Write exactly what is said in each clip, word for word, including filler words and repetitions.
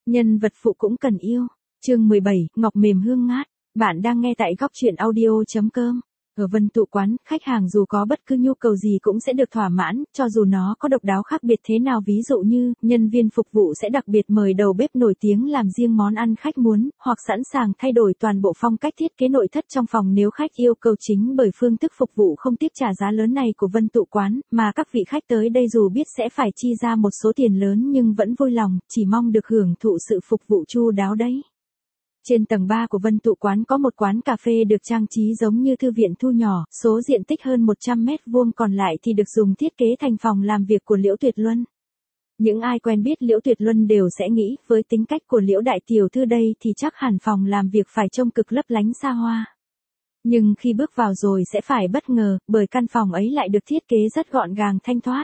Nhân vật phụ cũng cần yêu. Chương mười bảy, ngọc mềm hương ngát. Bạn đang nghe tại góc truyện audio chấm com. Ở Vân Tụ Quán, khách hàng dù có bất cứ nhu cầu gì cũng sẽ được thỏa mãn, cho dù nó có độc đáo khác biệt thế nào, ví dụ như, nhân viên phục vụ sẽ đặc biệt mời đầu bếp nổi tiếng làm riêng món ăn khách muốn, hoặc sẵn sàng thay đổi toàn bộ phong cách thiết kế nội thất trong phòng nếu khách yêu cầu, chính bởi phương thức phục vụ không tiếc trả giá lớn này của Vân Tụ Quán, mà các vị khách tới đây dù biết sẽ phải chi ra một số tiền lớn nhưng vẫn vui lòng, chỉ mong được hưởng thụ sự phục vụ chu đáo đấy. Trên tầng ba của Vân Tụ Quán có một quán cà phê được trang trí giống như thư viện thu nhỏ, số diện tích hơn một trăm mét vuông còn lại thì được dùng thiết kế thành phòng làm việc của Liễu Tuyệt Luân. Những ai quen biết Liễu Tuyệt Luân đều sẽ nghĩ, với tính cách của Liễu đại tiểu thư đây thì chắc hẳn phòng làm việc phải trông cực lấp lánh xa hoa. Nhưng khi bước vào rồi sẽ phải bất ngờ, bởi căn phòng ấy lại được thiết kế rất gọn gàng thanh thoát.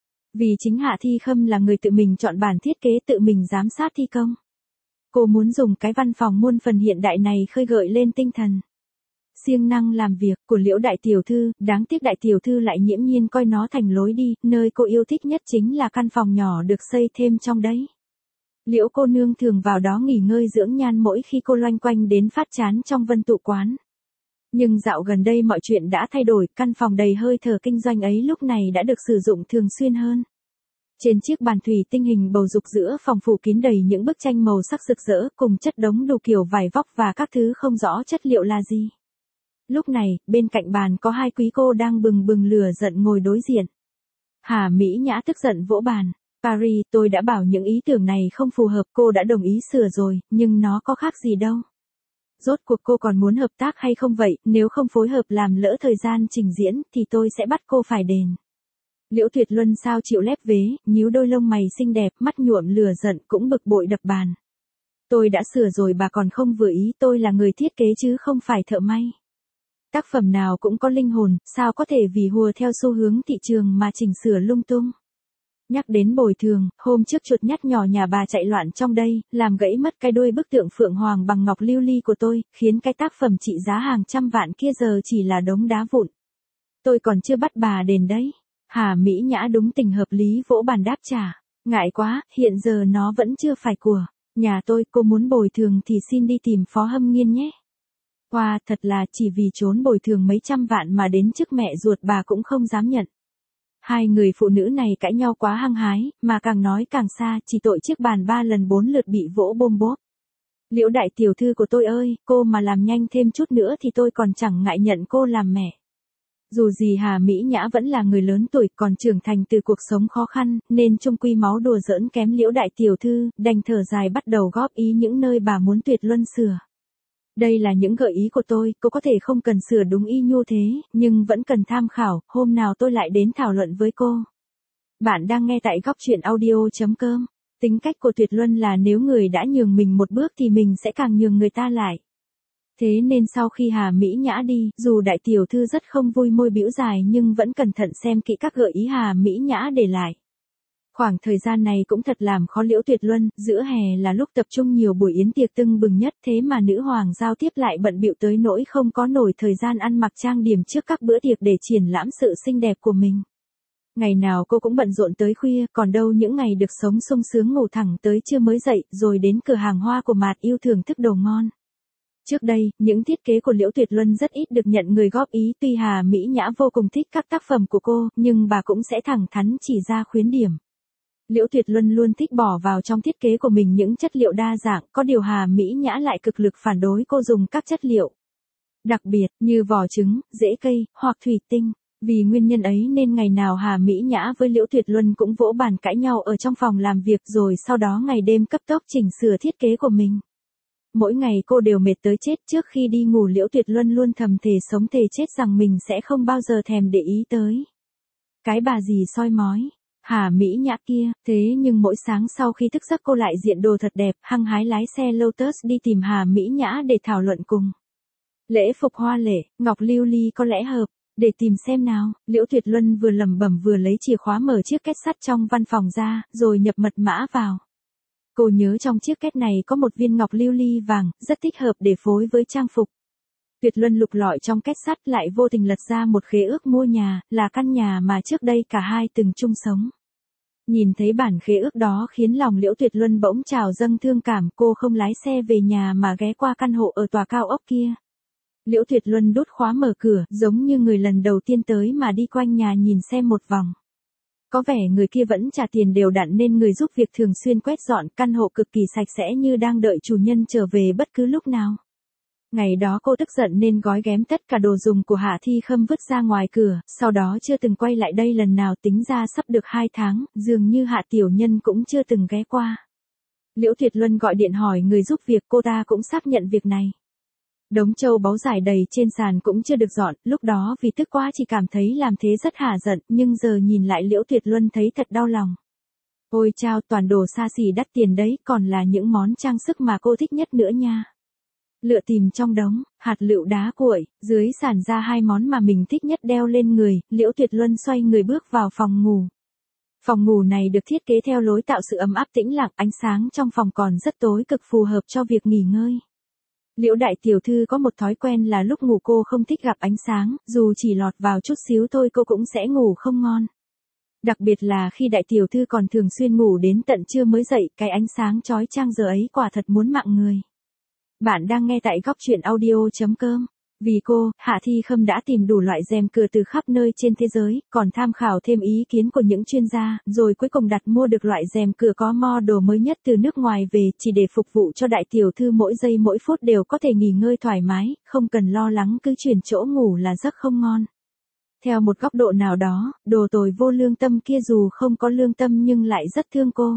Vì chính Hạ Thi Khâm là người tự mình chọn bản thiết kế, tự mình giám sát thi công. Cô muốn dùng cái văn phòng muôn phần hiện đại này khơi gợi lên tinh thần, siêng năng làm việc của Liễu đại tiểu thư, đáng tiếc đại tiểu thư lại nhiễm nhiên coi nó thành lối đi, nơi cô yêu thích nhất chính là căn phòng nhỏ được xây thêm trong đấy. Liễu cô nương thường vào đó nghỉ ngơi dưỡng nhan mỗi khi cô loanh quanh đến phát chán trong Vân Tụ Quán. Nhưng dạo gần đây mọi chuyện đã thay đổi, căn phòng đầy hơi thở kinh doanh ấy lúc này đã được sử dụng thường xuyên hơn. Trên chiếc bàn thủy tinh hình bầu dục giữa phòng phủ kín đầy những bức tranh màu sắc rực rỡ cùng chất đống đủ kiểu vải vóc và các thứ không rõ chất liệu là gì. Lúc này, bên cạnh bàn có hai quý cô đang bừng bừng lửa giận ngồi đối diện. Hà Mỹ Nhã tức giận vỗ bàn. Paris, tôi đã bảo những ý tưởng này không phù hợp, cô đã đồng ý sửa rồi, nhưng nó có khác gì đâu. Rốt cuộc cô còn muốn hợp tác hay không vậy, nếu không phối hợp làm lỡ thời gian trình diễn thì tôi sẽ bắt cô phải đền. Liễu Tuyệt Luân sao chịu lép vế, nhíu đôi lông mày xinh đẹp, mắt nhuộm lửa giận cũng bực bội đập bàn. Tôi đã sửa rồi bà còn không vừa ý, tôi là người thiết kế chứ không phải thợ may. Tác phẩm nào cũng có linh hồn, sao có thể vì hùa theo xu hướng thị trường mà chỉnh sửa lung tung. Nhắc đến bồi thường, hôm trước chuột nhắt nhỏ nhà bà chạy loạn trong đây, làm gãy mất cái đuôi bức tượng phượng hoàng bằng ngọc lưu ly của tôi, khiến cái tác phẩm trị giá hàng trăm vạn kia giờ chỉ là đống đá vụn. Tôi còn chưa bắt bà đền đấy. Hà Mỹ Nhã đúng tình hợp lý vỗ bàn đáp trả. Ngại quá, hiện giờ nó vẫn chưa phải của nhà tôi, cô muốn bồi thường thì xin đi tìm Phó Hâm Nghiên nhé. Wow, thật là chỉ vì trốn bồi thường mấy trăm vạn mà đến trước mẹ ruột bà cũng không dám nhận. Hai người phụ nữ này cãi nhau quá hăng hái, mà càng nói càng xa, chỉ tội chiếc bàn ba lần bốn lượt bị vỗ bôm bốp. Liễu đại tiểu thư của tôi ơi, cô mà làm nhanh thêm chút nữa thì tôi còn chẳng ngại nhận cô làm mẹ. Dù gì Hà Mỹ Nhã vẫn là người lớn tuổi, còn trưởng thành từ cuộc sống khó khăn, nên chung quy máu đùa giỡn kém Liễu đại tiểu thư, đành thở dài bắt đầu góp ý những nơi bà muốn Tuyệt Luân sửa. Đây là những gợi ý của tôi, cô có thể không cần sửa đúng y như thế, nhưng vẫn cần tham khảo, hôm nào tôi lại đến thảo luận với cô. Bạn đang nghe tại góc truyện audio chấm com. Tính cách của Tuyệt Luân là nếu người đã nhường mình một bước thì mình sẽ càng nhường người ta lại. Thế nên sau khi Hà Mỹ Nhã đi, dù đại tiểu thư rất không vui môi bĩu dài nhưng vẫn cẩn thận xem kỹ các gợi ý Hà Mỹ Nhã để lại. Khoảng thời gian này cũng thật làm khó Liễu Tuyệt Luân, giữa hè là lúc tập trung nhiều buổi yến tiệc tưng bừng nhất, thế mà nữ hoàng giao tiếp lại bận bịu tới nỗi không có nổi thời gian ăn mặc trang điểm trước các bữa tiệc để triển lãm sự xinh đẹp của mình. Ngày nào cô cũng bận rộn tới khuya, còn đâu những ngày được sống sung sướng ngủ thẳng tới trưa mới dậy, rồi đến cửa hàng hoa của Mạt Yêu thưởng thức đồ ngon. Trước đây, những thiết kế của Liễu Tuyệt Luân rất ít được nhận người góp ý, tuy Hà Mỹ Nhã vô cùng thích các tác phẩm của cô, nhưng bà cũng sẽ thẳng thắn chỉ ra khuyết điểm. Liễu Tuyệt Luân luôn thích bỏ vào trong thiết kế của mình những chất liệu đa dạng, có điều Hà Mỹ Nhã lại cực lực phản đối cô dùng các chất liệu đặc biệt như vỏ trứng, rễ cây, hoặc thủy tinh. Vì nguyên nhân ấy nên ngày nào Hà Mỹ Nhã với Liễu Tuyệt Luân cũng vỗ bàn cãi nhau ở trong phòng làm việc, rồi sau đó ngày đêm cấp tốc chỉnh sửa thiết kế của mình. Mỗi ngày cô đều mệt tới chết, trước khi đi ngủ Liễu Tuyệt Luân luôn thầm thề sống thề chết rằng mình sẽ không bao giờ thèm để ý tới cái bà gì soi mói Hà Mỹ Nhã kia. Thế nhưng mỗi sáng sau khi thức giấc cô lại diện đồ thật đẹp, hăng hái lái xe Lotus đi tìm Hà Mỹ Nhã để thảo luận cùng. Lễ phục hoa lệ, ngọc lưu ly có lẽ hợp, để tìm xem nào. Liễu Tuyệt Luân vừa lẩm bẩm vừa lấy chìa khóa mở chiếc két sắt trong văn phòng ra, rồi nhập mật mã vào. Cô nhớ trong chiếc két này có một viên ngọc lưu ly vàng, rất thích hợp để phối với trang phục. Tuyệt Luân lục lọi trong két sắt lại vô tình lật ra một khế ước mua nhà, là căn nhà mà trước đây cả hai từng chung sống. Nhìn thấy bản khế ước đó khiến lòng Liễu Tuyệt Luân bỗng trào dâng thương cảm, cô không lái xe về nhà mà ghé qua căn hộ ở tòa cao ốc kia. Liễu Tuyệt Luân đút khóa mở cửa, giống như người lần đầu tiên tới mà đi quanh nhà nhìn xem một vòng. Có vẻ người kia vẫn trả tiền đều đặn nên người giúp việc thường xuyên quét dọn, căn hộ cực kỳ sạch sẽ như đang đợi chủ nhân trở về bất cứ lúc nào. Ngày đó cô tức giận nên gói ghém tất cả đồ dùng của Hạ Thi Khâm vứt ra ngoài cửa, sau đó chưa từng quay lại đây lần nào, tính ra sắp được hai tháng, dường như Hạ tiểu nhân cũng chưa từng ghé qua. Liễu Tuyệt Luân gọi điện hỏi người giúp việc, cô ta cũng xác nhận việc này. Đống châu báu rải đầy trên sàn cũng chưa được dọn, lúc đó vì tức quá chỉ cảm thấy làm thế rất hả giận, nhưng giờ nhìn lại Liễu Tuyệt Luân thấy thật đau lòng. Ôi chao, toàn đồ xa xỉ đắt tiền đấy, còn là những món trang sức mà cô thích nhất nữa nha. Lựa tìm trong đống, hạt lựu đá cuội, dưới sàn ra hai món mà mình thích nhất đeo lên người, Liễu Tuyệt Luân xoay người bước vào phòng ngủ. Phòng ngủ này được thiết kế theo lối tạo sự ấm áp tĩnh lặng, ánh sáng trong phòng còn rất tối, cực phù hợp cho việc nghỉ ngơi. Liễu đại tiểu thư có một thói quen là lúc ngủ cô không thích gặp ánh sáng, dù chỉ lọt vào chút xíu thôi cô cũng sẽ ngủ không ngon. Đặc biệt là khi đại tiểu thư còn thường xuyên ngủ đến tận trưa mới dậy, cái ánh sáng chói chang giờ ấy quả thật muốn mạng người. Bạn đang nghe tại góc truyện audio chấm com. Vì cô, Hạ Thi Khâm đã tìm đủ loại rèm cửa từ khắp nơi trên thế giới, còn tham khảo thêm ý kiến của những chuyên gia, rồi cuối cùng đặt mua được loại rèm cửa có model mới nhất từ nước ngoài về, chỉ để phục vụ cho đại tiểu thư mỗi giây mỗi phút đều có thể nghỉ ngơi thoải mái, không cần lo lắng cứ chuyển chỗ ngủ là giấc không ngon. Theo một góc độ nào đó, đồ tồi vô lương tâm kia dù không có lương tâm nhưng lại rất thương cô.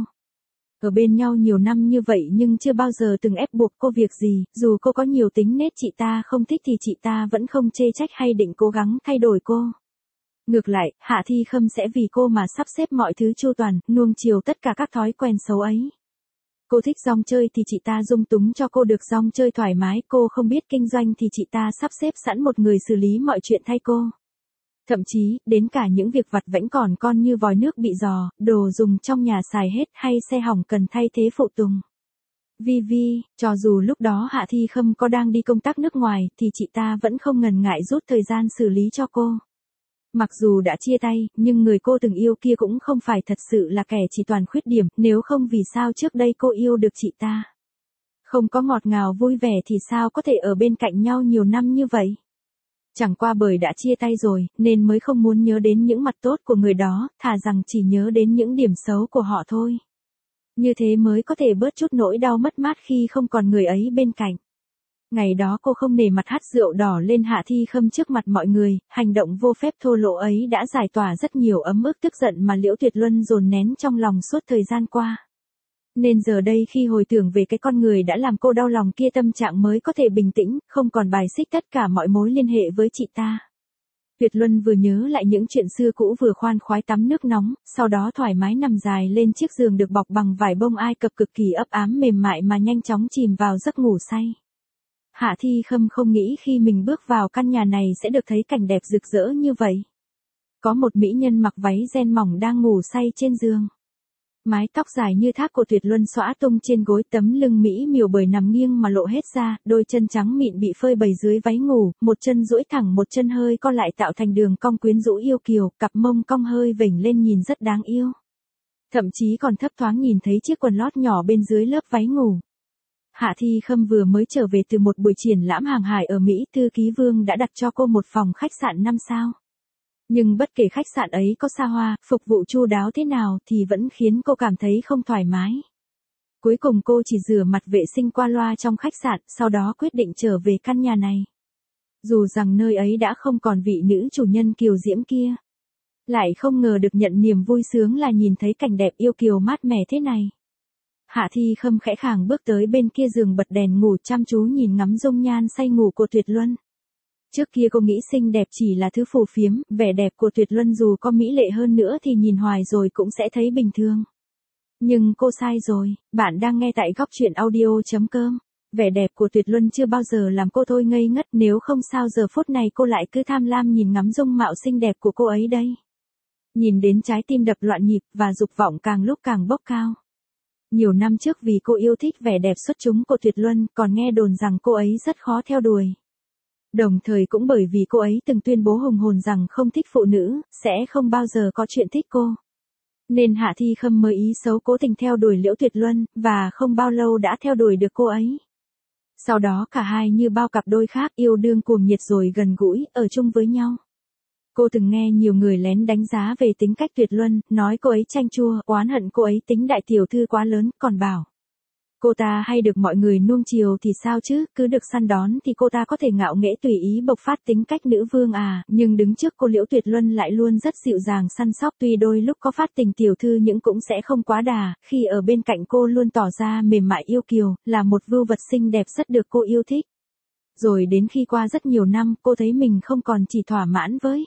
Ở bên nhau nhiều năm như vậy nhưng chưa bao giờ từng ép buộc cô việc gì, dù cô có nhiều tính nết chị ta không thích thì chị ta vẫn không chê trách hay định cố gắng thay đổi cô. Ngược lại, Hạ Thi Khâm sẽ vì cô mà sắp xếp mọi thứ chu toàn, nuông chiều tất cả các thói quen xấu ấy. Cô thích rong chơi thì chị ta dung túng cho cô được rong chơi thoải mái, cô không biết kinh doanh thì chị ta sắp xếp sẵn một người xử lý mọi chuyện thay cô. Thậm chí, đến cả những việc vặt vãnh còn con như vòi nước bị rò, đồ dùng trong nhà xài hết hay xe hỏng cần thay thế phụ tùng. Vi vi, cho dù lúc đó Hạ Thi Khâm có đang đi công tác nước ngoài thì chị ta vẫn không ngần ngại rút thời gian xử lý cho cô. Mặc dù đã chia tay, nhưng người cô từng yêu kia cũng không phải thật sự là kẻ chỉ toàn khuyết điểm, nếu không vì sao trước đây cô yêu được chị ta. Không có ngọt ngào vui vẻ thì sao có thể ở bên cạnh nhau nhiều năm như vậy. Chẳng qua bởi đã chia tay rồi, nên mới không muốn nhớ đến những mặt tốt của người đó, thà rằng chỉ nhớ đến những điểm xấu của họ thôi. Như thế mới có thể bớt chút nỗi đau mất mát khi không còn người ấy bên cạnh. Ngày đó cô không nể mặt hắt rượu đỏ lên Hạ Thi Khâm trước mặt mọi người, hành động vô phép thô lỗ ấy đã giải tỏa rất nhiều ấm ức tức giận mà Liễu Tuyệt Luân dồn nén trong lòng suốt thời gian qua. Nên giờ đây khi hồi tưởng về cái con người đã làm cô đau lòng kia, tâm trạng mới có thể bình tĩnh, không còn bài xích tất cả mọi mối liên hệ với chị ta. Tuyệt Luân vừa nhớ lại những chuyện xưa cũ vừa khoan khoái tắm nước nóng, sau đó thoải mái nằm dài lên chiếc giường được bọc bằng vải bông Ai Cập cực kỳ ấp ám mềm mại mà nhanh chóng chìm vào giấc ngủ say. Hạ Thi Khâm không nghĩ khi mình bước vào căn nhà này sẽ được thấy cảnh đẹp rực rỡ như vậy. Có một mỹ nhân mặc váy ren mỏng đang ngủ say trên giường. Mái tóc dài như thác của Tuyệt Luân xõa tung trên gối, tấm lưng mỹ miều bởi nằm nghiêng mà lộ hết ra, đôi chân trắng mịn bị phơi bày dưới váy ngủ, một chân duỗi thẳng một chân hơi co lại tạo thành đường cong quyến rũ yêu kiều, cặp mông cong hơi vểnh lên nhìn rất đáng yêu. Thậm chí còn thấp thoáng nhìn thấy chiếc quần lót nhỏ bên dưới lớp váy ngủ. Hạ Thi Khâm vừa mới trở về từ một buổi triển lãm hàng hải ở Mỹ, thư ký Vương đã đặt cho cô một phòng khách sạn năm sao. Nhưng bất kể khách sạn ấy có xa hoa, phục vụ chu đáo thế nào thì vẫn khiến cô cảm thấy không thoải mái. Cuối cùng cô chỉ rửa mặt vệ sinh qua loa trong khách sạn, sau đó quyết định trở về căn nhà này. Dù rằng nơi ấy đã không còn vị nữ chủ nhân kiều diễm kia. Lại không ngờ được nhận niềm vui sướng là nhìn thấy cảnh đẹp yêu kiều mát mẻ thế này. Hạ Thi Khâm khẽ khàng bước tới bên kia giường bật đèn ngủ chăm chú nhìn ngắm dung nhan say ngủ của Tuyệt Luân. Trước kia cô nghĩ xinh đẹp chỉ là thứ phù phiếm, vẻ đẹp của Tuyệt Luân dù có mỹ lệ hơn nữa thì nhìn hoài rồi cũng sẽ thấy bình thường. Nhưng cô sai rồi, bạn đang nghe tại góc truyện audio chấm com. Vẻ đẹp của Tuyệt Luân chưa bao giờ làm cô thôi ngây ngất, nếu không sao giờ phút này cô lại cứ tham lam nhìn ngắm dung mạo xinh đẹp của cô ấy đây. Nhìn đến trái tim đập loạn nhịp và dục vọng càng lúc càng bốc cao. Nhiều năm trước vì cô yêu thích vẻ đẹp xuất chúng của Tuyệt Luân, còn nghe đồn rằng cô ấy rất khó theo đuổi. Đồng thời cũng bởi vì cô ấy từng tuyên bố hùng hồn rằng không thích phụ nữ, sẽ không bao giờ có chuyện thích cô. Nên Hạ Thi Khâm mới ý xấu cố tình theo đuổi Liễu Tuyệt Luân, và không bao lâu đã theo đuổi được cô ấy. Sau đó cả hai như bao cặp đôi khác yêu đương cuồng nhiệt rồi gần gũi, ở chung với nhau. Cô từng nghe nhiều người lén đánh giá về tính cách Tuyệt Luân, nói cô ấy chanh chua, oán hận cô ấy tính đại tiểu thư quá lớn, còn bảo cô ta hay được mọi người nuông chiều thì sao chứ, cứ được săn đón thì cô ta có thể ngạo nghễ tùy ý bộc phát tính cách nữ vương à, nhưng đứng trước cô Liễu Tuyệt Luân lại luôn rất dịu dàng săn sóc, tuy đôi lúc có phát tình tiểu thư nhưng cũng sẽ không quá đà, khi ở bên cạnh cô luôn tỏ ra mềm mại yêu kiều, là một vưu vật xinh đẹp rất được cô yêu thích. Rồi đến khi qua rất nhiều năm, cô thấy mình không còn chỉ thỏa mãn với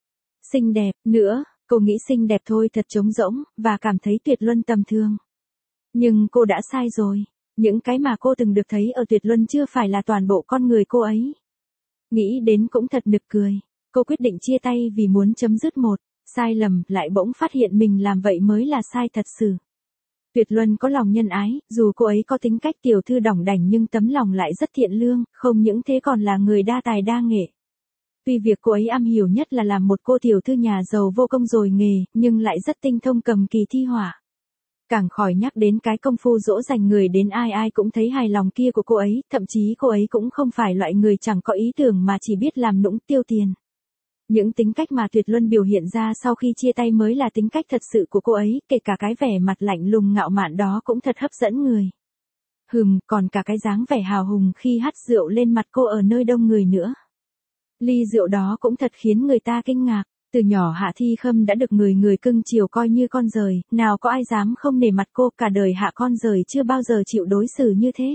xinh đẹp nữa, cô nghĩ xinh đẹp thôi thật trống rỗng, và cảm thấy Tuyệt Luân tầm thường. Nhưng cô đã sai rồi. Những cái mà cô từng được thấy ở Tuyệt Luân chưa phải là toàn bộ con người cô ấy. Nghĩ đến cũng thật nực cười. Cô quyết định chia tay vì muốn chấm dứt một sai lầm, lại bỗng phát hiện mình làm vậy mới là sai thật sự. Tuyệt Luân có lòng nhân ái, dù cô ấy có tính cách tiểu thư đỏng đảnh nhưng tấm lòng lại rất thiện lương, không những thế còn là người đa tài đa nghệ. Tuy việc cô ấy am hiểu nhất là làm một cô tiểu thư nhà giàu vô công rồi nghề, nhưng lại rất tinh thông cầm kỳ thi họa. Càng khỏi nhắc đến cái công phu dỗ dành người đến ai ai cũng thấy hài lòng kia của cô ấy, thậm chí cô ấy cũng không phải loại người chẳng có ý tưởng mà chỉ biết làm nũng tiêu tiền. Những tính cách mà Tuyệt Luân biểu hiện ra sau khi chia tay mới là tính cách thật sự của cô ấy, kể cả cái vẻ mặt lạnh lùng ngạo mạn đó cũng thật hấp dẫn người. Hừm, còn cả cái dáng vẻ hào hùng khi hắt rượu lên mặt cô ở nơi đông người nữa. Ly rượu đó cũng thật khiến người ta kinh ngạc. Từ nhỏ Hạ Thi Khâm đã được người người cưng chiều coi như con rời, nào có ai dám không nể mặt cô, cả đời Hạ con rời chưa bao giờ chịu đối xử như thế.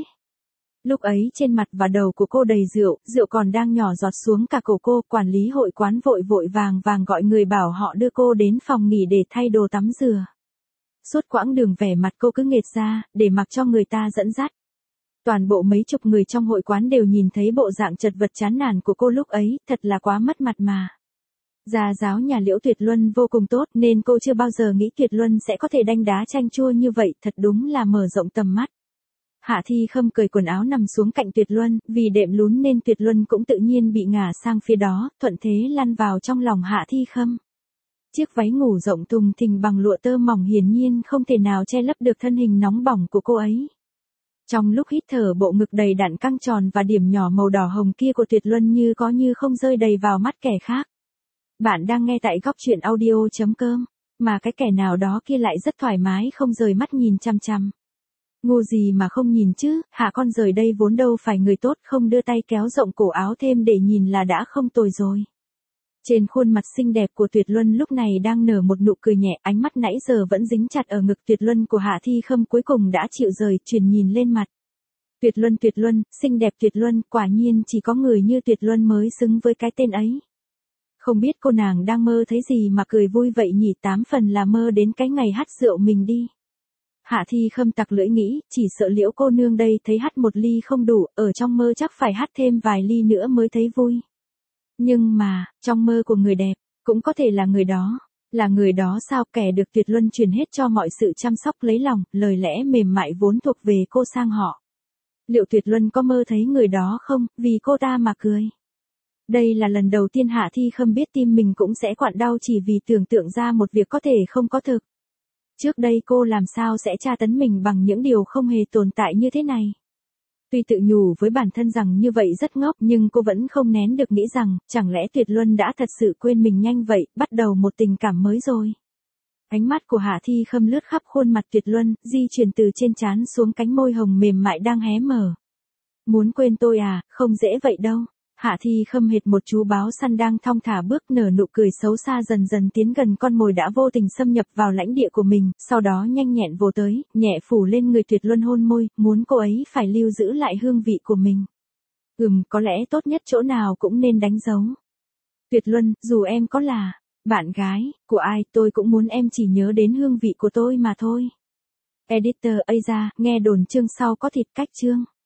Lúc ấy trên mặt và đầu của cô đầy rượu, rượu còn đang nhỏ giọt xuống cả cổ cô, quản lý hội quán vội vội vàng vàng gọi người bảo họ đưa cô đến phòng nghỉ để thay đồ tắm rửa. Suốt quãng đường vẻ mặt cô cứ nghệt ra, để mặc cho người ta dẫn dắt. Toàn bộ mấy chục người trong hội quán đều nhìn thấy bộ dạng chật vật chán nản của cô lúc ấy, thật là quá mất mặt mà. Gia giáo nhà Liễu Tuyệt Luân vô cùng tốt nên cô chưa bao giờ nghĩ Tuyệt Luân sẽ có thể đanh đá chanh chua như vậy, thật đúng là mở rộng tầm mắt. Hạ Thi Khâm cởi quần áo nằm xuống cạnh Tuyệt Luân, vì đệm lún nên Tuyệt Luân cũng tự nhiên bị ngả sang phía đó, thuận thế lăn vào trong lòng Hạ Thi Khâm. Chiếc váy ngủ rộng thùng thình bằng lụa tơ mỏng hiển nhiên không thể nào che lấp được thân hình nóng bỏng của cô ấy. Trong lúc hít thở, bộ ngực đầy đặn căng tròn và điểm nhỏ màu đỏ hồng kia của Tuyệt Luân như có như không rơi đầy vào mắt kẻ khác. Bạn đang nghe tại góc truyện audio chấm com, mà cái kẻ nào đó kia lại rất thoải mái không rời mắt nhìn chăm chăm. Ngu gì mà không nhìn chứ, Hạ con rời đây vốn đâu phải người tốt, không đưa tay kéo rộng cổ áo thêm để nhìn là đã không tồi rồi. Trên khuôn mặt xinh đẹp của Tuyệt Luân lúc này đang nở một nụ cười nhẹ, ánh mắt nãy giờ vẫn dính chặt ở ngực Tuyệt Luân của Hạ Thi Khâm cuối cùng đã chịu rời, chuyển nhìn lên mặt. Tuyệt Luân Tuyệt Luân, xinh đẹp Tuyệt Luân, quả nhiên chỉ có người như Tuyệt Luân mới xứng với cái tên ấy. Không biết cô nàng đang mơ thấy gì mà cười vui vậy nhỉ, tám phần là mơ đến cái ngày hắt rượu mình đi. Hạ Thi Khâm tặc lưỡi nghĩ, chỉ sợ Liễu cô nương đây thấy hắt một ly không đủ, ở trong mơ chắc phải hắt thêm vài ly nữa mới thấy vui. Nhưng mà, trong mơ của người đẹp, cũng có thể là người đó. Là người đó sao, kẻ được Tuyệt Luân truyền hết cho mọi sự chăm sóc lấy lòng, lời lẽ mềm mại vốn thuộc về cô sang họ. Liệu Tuyệt Luân có mơ thấy người đó không, vì cô ta mà cười? Đây là lần đầu tiên Hạ Thi Khâm biết tim mình cũng sẽ quặn đau chỉ vì tưởng tượng ra một việc có thể không có thực. Trước đây cô làm sao sẽ tra tấn mình bằng những điều không hề tồn tại như thế này. Tuy tự nhủ với bản thân rằng như vậy rất ngốc nhưng cô vẫn không nén được nghĩ rằng, chẳng lẽ Tuyệt Luân đã thật sự quên mình nhanh vậy, bắt đầu một tình cảm mới rồi. Ánh mắt của Hạ Thi Khâm lướt khắp khuôn mặt Tuyệt Luân, di chuyển từ trên trán xuống cánh môi hồng mềm mại đang hé mở. Muốn quên tôi à, không dễ vậy đâu. Hạ Thi Khâm hệt một chú báo săn đang thong thả bước, nở nụ cười xấu xa, dần dần tiến gần con mồi đã vô tình xâm nhập vào lãnh địa của mình, sau đó nhanh nhẹn vồ tới, nhẹ phủ lên người Tuyệt Luân hôn môi, muốn cô ấy phải lưu giữ lại hương vị của mình. Ừm, có lẽ tốt nhất chỗ nào cũng nên đánh dấu. Tuyệt Luân, dù em có là bạn gái của ai, tôi cũng muốn em chỉ nhớ đến hương vị của tôi mà thôi. Editor, ây da, nghe đồn chương sau có thịt cách chương.